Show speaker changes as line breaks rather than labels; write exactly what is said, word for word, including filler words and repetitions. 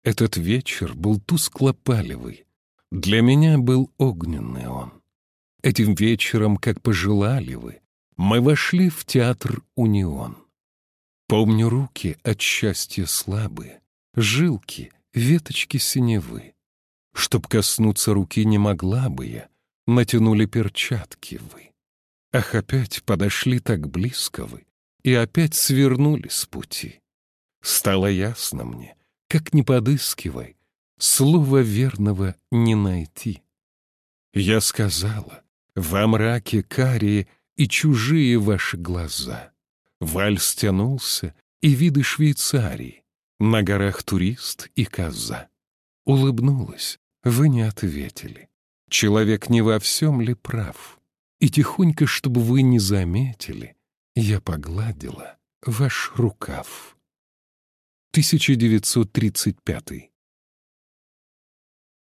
Этот вечер был тускло-палевый, для меня был огненный он. Этим вечером, как пожелали вы, мы вошли в театр «Унион». Помню руки от счастья слабые, жилки, веточки синевы. Чтоб коснуться руки не могла бы я, натянули перчатки вы. Ах, опять подошли так близко вы, и опять свернули с пути. Стало ясно мне, как не подыскивай, слова верного не найти. Я сказала, во мраке карие и чужие ваши глаза. Вальс тянулся, и виды Швейцарии, на горах турист и коза. Улыбнулась, вы не ответили. Человек не во всем ли прав? И тихонько, чтобы вы не заметили, я погладила ваш рукав. тысяча девятьсот тридцать пятый.